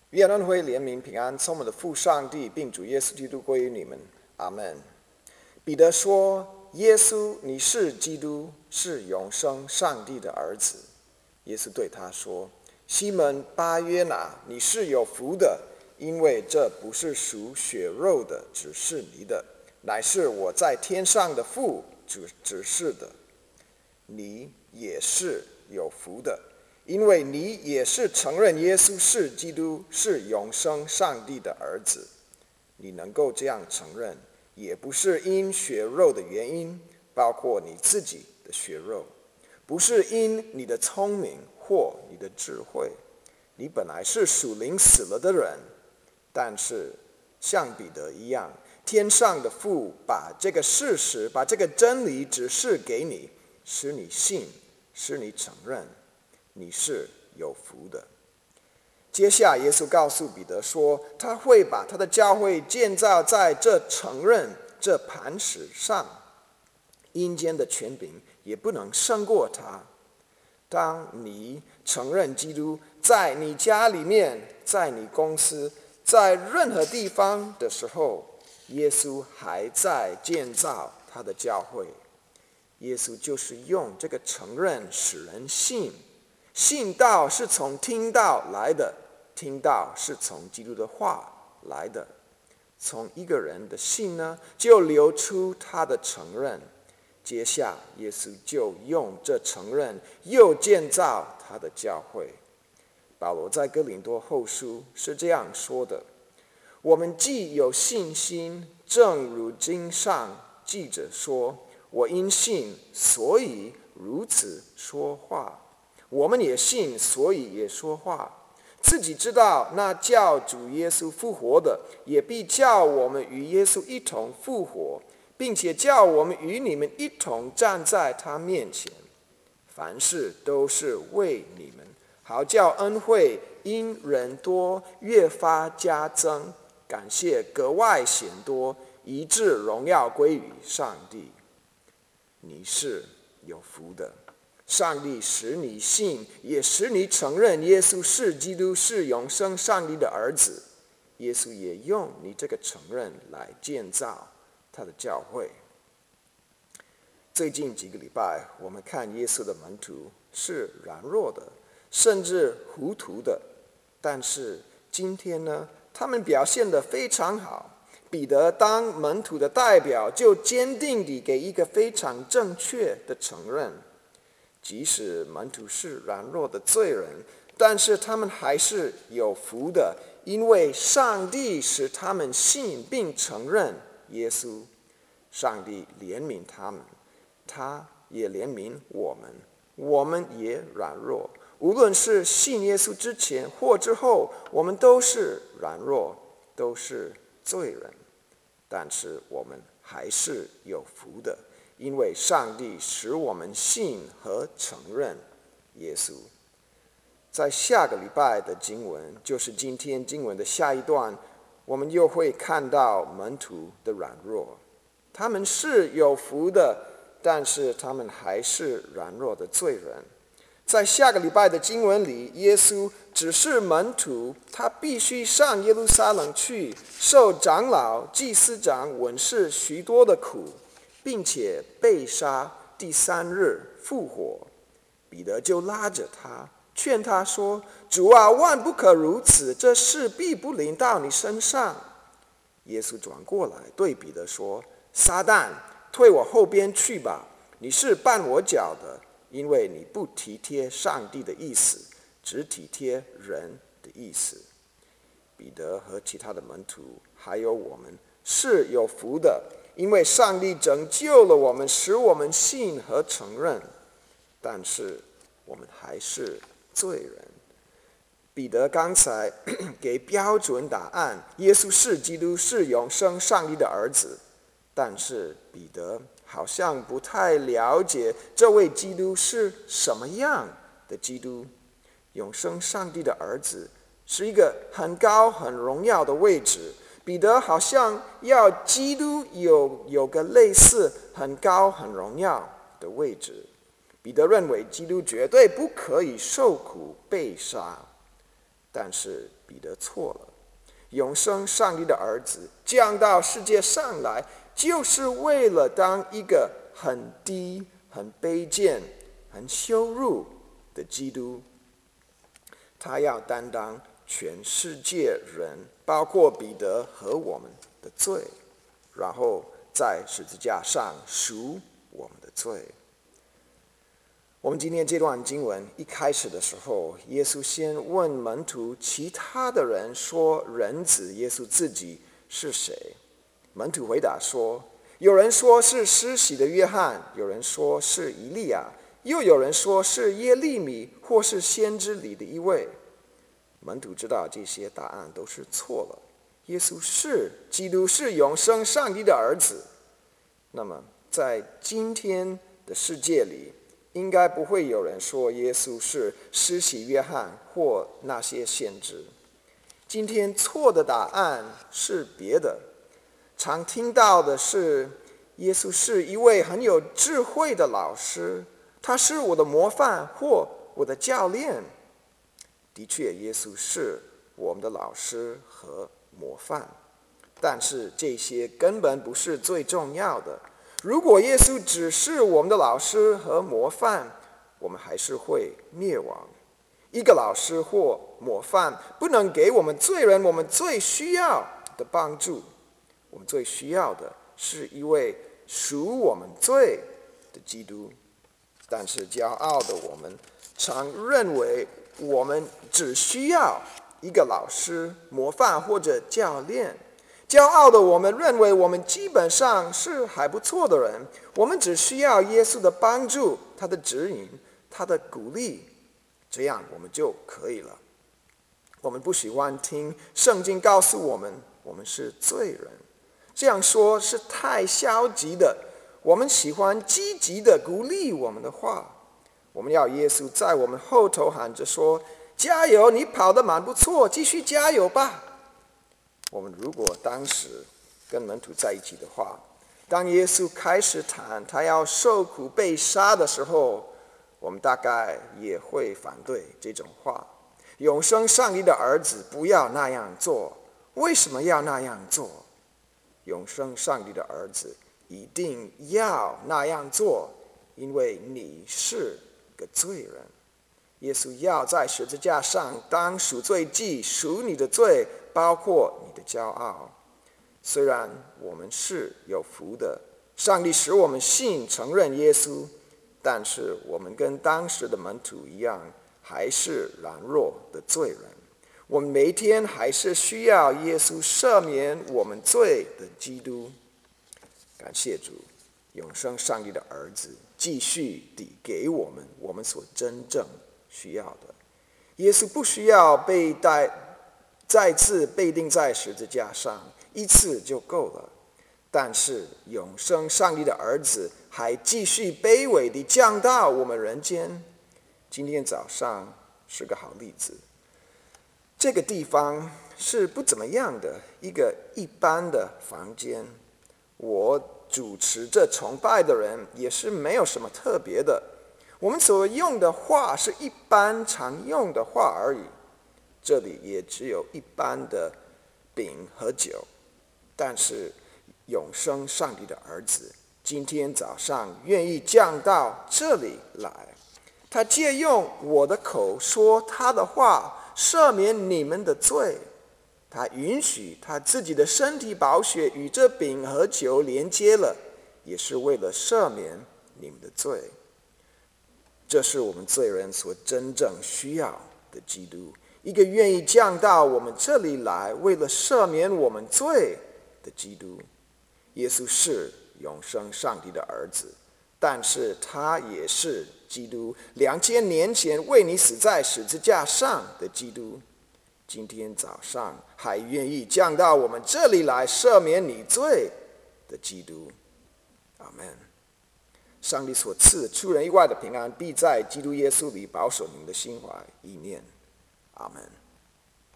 愿恩惠、怜悯、平安从我们的父上帝并主耶稣基督归于你们。阿门。彼得说：“耶稣，你是基督，是永生上帝的儿子。”耶稣对他说：“西门巴约拿，你是有福的，因为这不是属血肉的指示你的，乃是我在天上的父指示的。你也是有福的，因为你也是承认耶稣是基督，是永生上帝的儿子。你能够这样承认，也不是因血肉的原因，包括你自己的血肉，不是因你的聪明或你的智慧。你本来是属灵死了的人，但是像彼得一样，天上的父把这个事实，把这个真理指示给你，使你信，使你承认，你是有福的。”接下耶稣告诉彼得说，他会把他的教会建造在这承认这磐石上，阴间的权柄也不能胜过他。当你承认基督在你家里面，在你公司，在任何地方的时候，耶稣还在建造他的教会。耶稣就是用这个承认使人信，信道是从听道来的，听道是从基督的话来的。从一个人的信呢，就流出他的承认。接下耶稣就用这承认又建造他的教会。保罗在哥林多后书是这样说的：“我们既有信心，正如经上记着说，我因信，所以如此说话。我们也信，所以也说话。自己知道那叫主耶稣复活的，也必叫我们与耶稣一同复活，并且叫我们与你们一同站在他面前。凡事都是为你们，好叫恩惠因人多越发加增，感谢格外显多，以致荣耀归于上帝。你是有福的，上帝使你信，也使你承认耶稣是基督，是永生上帝的儿子。耶稣也用你这个承认来建造他的教会。”最近几个礼拜，我们看耶稣的门徒是软弱的，甚至糊涂的。但是今天呢，他们表现得非常好。彼得当门徒的代表，就坚定地给一个非常正确的承认。即使门徒是软弱的罪人，但是他们还是有福的，因为上帝使他们信并承认耶稣。上帝怜悯他们，他也怜悯我们。我们也软弱，无论是信耶稣之前或之后，我们都是软弱，都是罪人。但是我们还是有福的，因为上帝使我们信和承认耶稣。在下个礼拜的经文，就是今天经文的下一段，我们又会看到门徒的软弱。他们是有福的，但是他们还是软弱的罪人。在下个礼拜的经文里，耶稣指示门徒，他必须上耶路撒冷去，受长老、祭司长、文士许多的苦，并且被杀，第3日复活。彼得就拉着他，劝他说：“主啊，万不可如此，这事必不临到你身上。”耶稣转过来对彼得说：“撒旦，退我后边去吧，你是绊我脚的，因为你不体贴上帝的意思，只体贴人的意思。”彼得和其他的门徒还有我们是有福的，因为上帝拯救了我们，使我们信和承认。但是我们还是罪人。彼得刚才给标准答案，耶稣是基督，是永生上帝的儿子。但是彼得好像不太了解这位基督是什么样的基督。永生上帝的儿子是一个很高很荣耀的位置，彼得好像要基督有个类似很高很荣耀的位置。彼得认为基督绝对不可以受苦被杀，但是彼得错了。永生上帝的儿子降到世界上来，就是为了当一个很低、很卑贱、很羞辱的基督。他要担当全世界人，包括彼得和我们的罪，然后在十字架上赎我们的罪。我们今天这段经文一开始的时候，耶稣先问门徒其他的人说，人子耶稣自己是谁？门徒回答说，有人说是施洗的约翰，有人说是以利亚，又有人说是耶利米或是先知里的一位。门徒知道这些答案都是错了。耶稣是基督，是永生上帝的儿子。那么在今天的世界里，应该不会有人说耶稣是施洗约翰或那些先知。今天错的答案是别的，常听到的是耶稣是一位很有智慧的老师，他是我的模范或我的教练。的确，耶稣是我们的老师和模范，但是这些根本不是最重要的。如果耶稣只是我们的老师和模范，我们还是会灭亡。一个老师或模范不能给我们罪人我们最需要的帮助。我们最需要的是一位赎我们罪的基督。但是骄傲的我们常认为我们只需要一个老师、模范或者教练。骄傲的我们认为我们基本上是还不错的人，我们只需要耶稣的帮助、他的指引、他的鼓励，这样我们就可以了。我们不喜欢听圣经告诉我们我们是罪人，这样说是太消极的。我们喜欢积极的鼓励我们的话。我们要耶稣在我们后头喊着说，加油，你跑得蛮不错，继续加油吧。我们如果当时跟门徒在一起的话，当耶稣开始谈他要受苦被杀的时候，我们大概也会反对这种话。永生上帝的儿子不要那样做，为什么要那样做？永生上帝的儿子一定要那样做，因为你是个罪人。耶稣要在十字架上当赎罪祭，赎你的罪，包括你的骄傲。虽然我们是有福的，上帝使我们信承认耶稣，但是我们跟当时的门徒一样，还是软弱的罪人。我们每一天还是需要耶稣赦免我们罪的基督。感谢主，永生上帝的儿子继续地给我们所真正需要的。耶稣不需要被再次被钉在十字架上，一次就够了。但是永生上帝的儿子还继续卑微地降到我们人间。今天早上是个好例子。这个地方是不怎么样的一个一般的房间，我主持这崇拜的人也是没有什么特别的。我们所用的话是一般常用的话而已，这里也只有一般的饼和酒。但是永生上帝的儿子今天早上愿意降到这里来，他借用我的口说他的话，赦免你们的罪。他允许他自己的身体宝血与这饼和酒连接了，也是为了赦免你们的罪。这是我们罪人所真正需要的基督，一个愿意降到我们这里来，为了赦免我们罪的基督。耶稣是永生上帝的儿子，但是他也是基督，2000年前为你死在十字架上的基督。今天早上还愿意降到我们这里来赦免你罪的基督。阿们。上帝所赐出人意外的平安，必在基督耶稣里保守你们的心怀意念。阿们。